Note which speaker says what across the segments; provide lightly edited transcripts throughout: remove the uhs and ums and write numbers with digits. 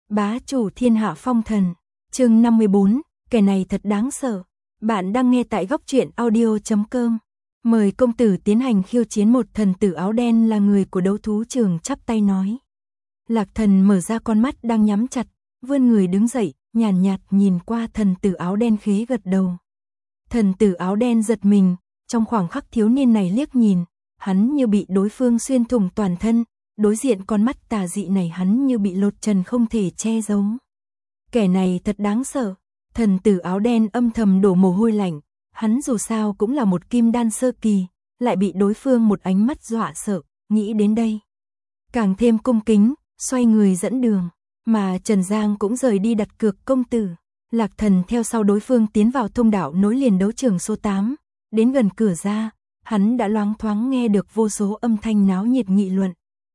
Speaker 1: Bá chủ thiên hạ phong thần, chương 54, kẻ này thật đáng sợ. Bạn đang nghe tại góc truyện audio.com. Mời công tử tiến hành khiêu chiến. Một thần tử áo đen là người của đấu thú trường chắp tay nói. Lạc Thần mở ra con mắt đang nhắm chặt, vươn người đứng dậy, nhàn nhạt nhìn qua thần tử áo đen khế gật đầu. Thần tử áo đen giật mình, trong khoảng khắc thiếu niên này liếc nhìn, hắn như bị đối phương xuyên thủng toàn thân, đối diện con mắt tà dị này hắn như bị lột trần không thể che giấu. Kẻ này thật đáng sợ, thần tử áo đen âm thầm đổ mồ hôi lạnh, hắn dù sao cũng là một kim đan sơ kỳ, lại bị đối phương một ánh mắt dọa sợ, nghĩ đến đây. Càng thêm cung kính, xoay người dẫn đường, mà Trần Giang cũng rời đi đặt cược công tử. Lạc Thần theo sau đối phương tiến vào thông đạo nối liền đấu trường số 8, đến gần cửa ra, hắn đã loáng thoáng nghe được vô số âm thanh náo nhiệt nghị luận.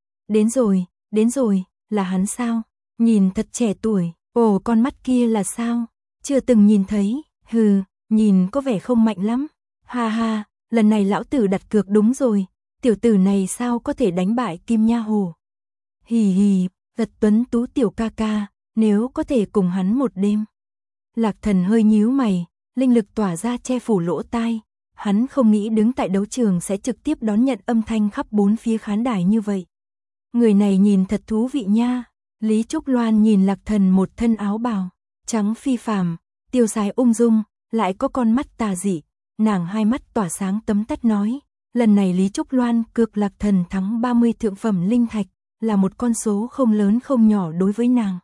Speaker 1: Đến rồi, là hắn sao? Nhìn thật trẻ tuổi, ồ con mắt kia là sao? Chưa từng nhìn thấy, hừ, nhìn có vẻ không mạnh lắm. Ha ha, lần này lão tử đặt cược đúng rồi, tiểu tử này sao có thể đánh bại Kim Nha Hồ? Hì hì, gật tuấn tú tiểu ca ca, nếu có thể cùng hắn một đêm. Lạc Thần hơi nhíu mày, linh lực tỏa ra che phủ lỗ tai, hắn không nghĩ đứng tại đấu trường sẽ trực tiếp đón nhận âm thanh khắp bốn phía khán đài như vậy. Người này nhìn thật thú vị nha. Lý Trúc Loan nhìn Lạc Thần một thân áo bào trắng phi phàm, tiêu sái ung dung, lại có con mắt tà dị, nàng hai mắt tỏa sáng tấm tắt nói, lần này Lý Trúc Loan cược Lạc Thần thắng 30 thượng phẩm linh thạch, là một con số không lớn không nhỏ đối với nàng.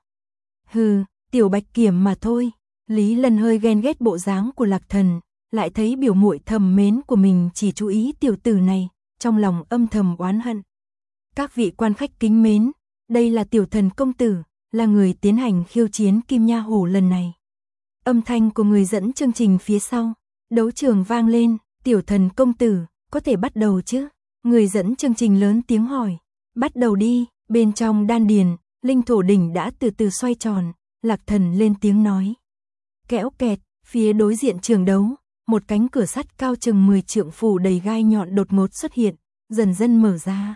Speaker 1: Hừ, tiểu bạch kiểm mà thôi. Lý Lân hơi ghen ghét bộ dáng của Lạc Thần, lại thấy biểu muội thầm mến của mình chỉ chú ý tiểu tử này, trong lòng âm thầm oán hận. Các vị quan khách kính mến, đây là tiểu thần công tử, là người tiến hành khiêu chiến Kim Nha Hồ lần này. Âm thanh của người dẫn chương trình phía sau, đấu trường vang lên, tiểu thần công tử, có thể bắt đầu chứ? Người dẫn chương trình lớn tiếng hỏi, bắt đầu đi. Bên trong đan điền, linh thổ đỉnh đã từ từ xoay tròn, Lạc Thần lên tiếng nói. Kẽo kẹt, phía đối diện trường đấu, một cánh cửa sắt cao chừng 10 trượng phủ đầy gai nhọn đột ngột xuất hiện, dần dần mở ra.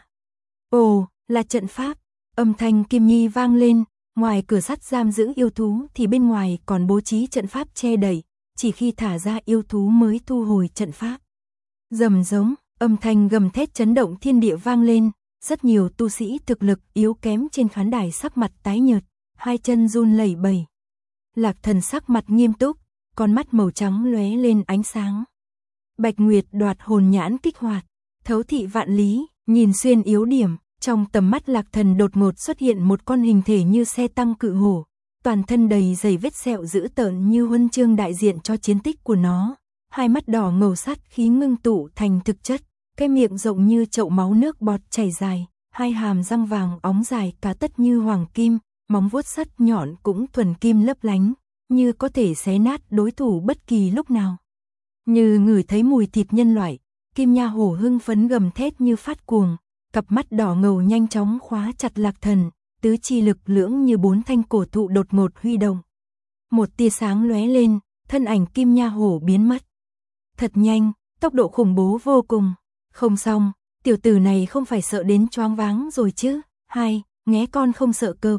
Speaker 1: Ồ, là trận pháp, âm thanh kim nhi vang lên, ngoài cửa sắt giam giữ yêu thú thì bên ngoài còn bố trí trận pháp che đậy, chỉ khi thả ra yêu thú mới thu hồi trận pháp. Rầm giống, âm thanh gầm thét chấn động thiên địa vang lên, rất nhiều tu sĩ thực lực yếu kém trên khán đài sắc mặt tái nhợt, hai chân run lẩy bẩy. Lạc Thần sắc mặt nghiêm túc, con mắt màu trắng lóe lên ánh sáng. Bạch Nguyệt đoạt hồn nhãn kích hoạt, thấu thị vạn lý, nhìn xuyên yếu điểm, trong tầm mắt Lạc Thần đột ngột xuất hiện một con hình thể như xe tăng cự hổ, toàn thân đầy dày vết sẹo dữ tợn như huân chương đại diện cho chiến tích của nó, hai mắt đỏ ngầu sát khí ngưng tụ thành thực chất, cái miệng rộng như chậu máu nước bọt chảy dài, hai hàm răng vàng óng dài cá tất như hoàng kim, móng vuốt sắt nhọn cũng thuần kim lấp lánh, như có thể xé nát đối thủ bất kỳ lúc nào. Như ngửi thấy mùi thịt nhân loại, Kim Nha Hổ hưng phấn gầm thét như phát cuồng, cặp mắt đỏ ngầu nhanh chóng khóa chặt Lạc Thần, tứ chi lực lưỡng như bốn thanh cổ thụ đột ngột huy động. Một tia sáng lóe lên, thân ảnh Kim Nha Hổ biến mất. Thật nhanh, tốc độ khủng bố vô cùng. Không xong, tiểu tử này không phải sợ đến choáng váng rồi chứ? Hai, nghé con không sợ cọp.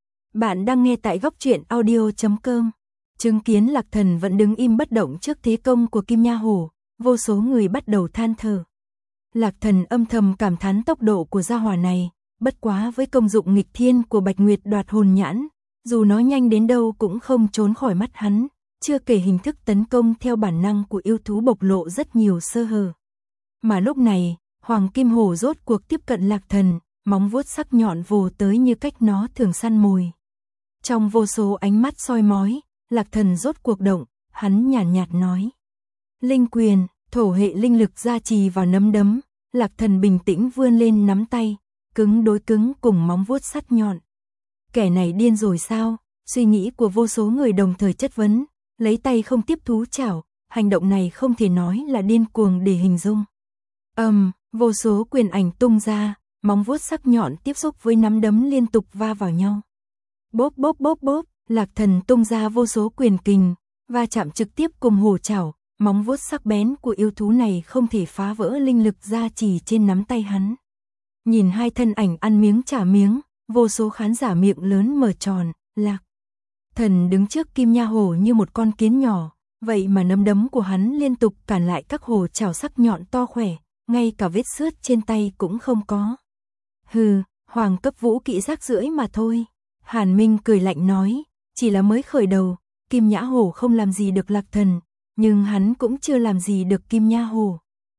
Speaker 1: Bạn đang nghe tại góc truyện audio.com. Chứng kiến Lạc Thần vẫn đứng im bất động trước thế công của Kim Nha Hổ, vô số người bắt đầu than thở. Lạc Thần âm thầm cảm thán tốc độ của gia hỏa này, bất quá với công dụng nghịch thiên của Bạch Nguyệt đoạt hồn nhãn, dù nó nhanh đến đâu cũng không trốn khỏi mắt hắn, chưa kể hình thức tấn công theo bản năng của yêu thú bộc lộ rất nhiều sơ hở. Mà lúc này, Hoàng Kim Hổ rốt cuộc tiếp cận Lạc Thần, móng vuốt sắc nhọn vồ tới như cách nó thường săn mồi. Trong vô số ánh mắt soi mói, Lạc Thần rốt cuộc động, hắn nhàn nhạt nói. Linh quyền, thổ hệ linh lực gia trì vào nắm đấm, Lạc Thần bình tĩnh vươn lên nắm tay, cứng đối cứng cùng móng vuốt sắt nhọn. Kẻ này điên rồi sao? Suy nghĩ của vô số người đồng thời chất vấn, lấy tay không tiếp thú chảo, hành động này không thể nói là điên cuồng để hình dung. Vô số quyền ảnh tung ra, móng vuốt sắc nhọn tiếp xúc với nắm đấm liên tục va vào nhau. Bốp bốp bốp bốp, Lạc Thần tung ra vô số quyền kình, va chạm trực tiếp cùng hổ chảo, móng vuốt sắc bén của yêu thú này không thể phá vỡ linh lực gia trì trên nắm tay hắn. Nhìn hai thân ảnh ăn miếng trả miếng, vô số khán giả miệng lớn mở tròn, Lạc Thần đứng trước Kim Nha Hổ như một con kiến nhỏ, vậy mà nắm đấm của hắn liên tục cản lại các hổ chảo sắc nhọn to khỏe, ngay cả vết xước trên tay cũng không có. Hừ, hoàng cấp vũ kỹ rác rưởi mà thôi. Hàn Minh cười lạnh nói, chỉ là mới khởi đầu, Kim Nhã Hổ không làm gì được Lạc Thần, nhưng hắn cũng chưa làm gì được Kim Nha Hổ.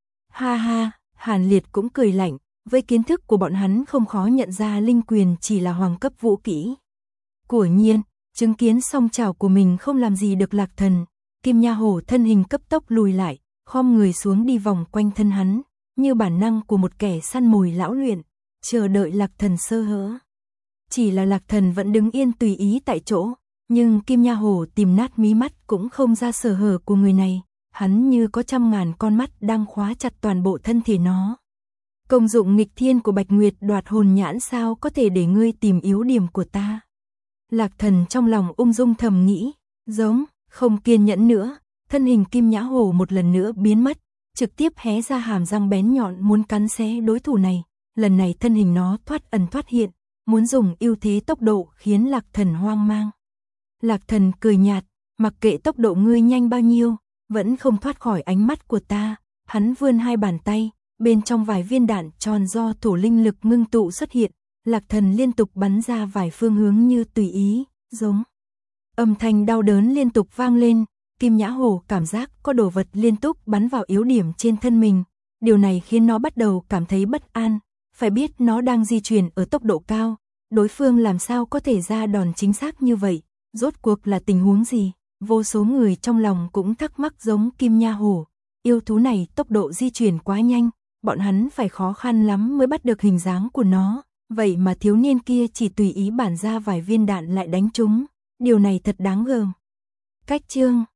Speaker 1: Ha ha, Hàn Liệt cũng cười lạnh, với kiến thức của bọn hắn không khó nhận ra linh quyền chỉ là hoàng cấp vũ kỹ. Quả nhiên, chứng kiến song chảo của mình không làm gì được Lạc Thần, Kim Nha Hổ thân hình cấp tốc lùi lại, khom người xuống đi vòng quanh thân hắn, như bản năng của một kẻ săn mồi lão luyện, chờ đợi Lạc Thần sơ hở. Chỉ là Lạc Thần vẫn đứng yên tùy ý tại chỗ, nhưng Kim Nha Hổ tìm nát mí mắt cũng không ra sơ hở của người này, hắn như có trăm ngàn con mắt đang khóa chặt toàn bộ thân thể nó. Công dụng nghịch thiên của Bạch Nguyệt đoạt hồn nhãn sao có thể để ngươi tìm yếu điểm của ta. Lạc Thần trong lòng ung dung thầm nghĩ, giống, không kiên nhẫn nữa, thân hình Kim Nhã Hổ một lần nữa biến mất, trực tiếp hé ra hàm răng bén nhọn muốn cắn xé đối thủ này, lần này thân hình nó thoát ẩn thoát hiện, muốn dùng ưu thế tốc độ khiến Lạc Thần hoang mang. Lạc Thần cười nhạt, mặc kệ tốc độ ngươi nhanh bao nhiêu, vẫn không thoát khỏi ánh mắt của ta, hắn vươn hai bàn tay, bên trong vài viên đạn tròn do thổ linh lực ngưng tụ xuất hiện, Lạc Thần liên tục bắn ra vài phương hướng như tùy ý, giống. Âm thanh đau đớn liên tục vang lên, Kim Nhã Hổ cảm giác có đồ vật liên tục bắn vào yếu điểm trên thân mình, điều này khiến nó bắt đầu cảm thấy bất an, phải biết nó đang di chuyển ở tốc độ cao, đối phương làm sao có thể ra đòn chính xác như vậy, rốt cuộc là tình huống gì, vô số người trong lòng cũng thắc mắc giống Kim Nha Hổ, yêu thú này tốc độ di chuyển quá nhanh, bọn hắn phải khó khăn lắm mới bắt được hình dáng của nó, vậy mà thiếu niên kia chỉ tùy ý bản ra vài viên đạn lại đánh trúng, điều này thật đáng gờm. Cách chương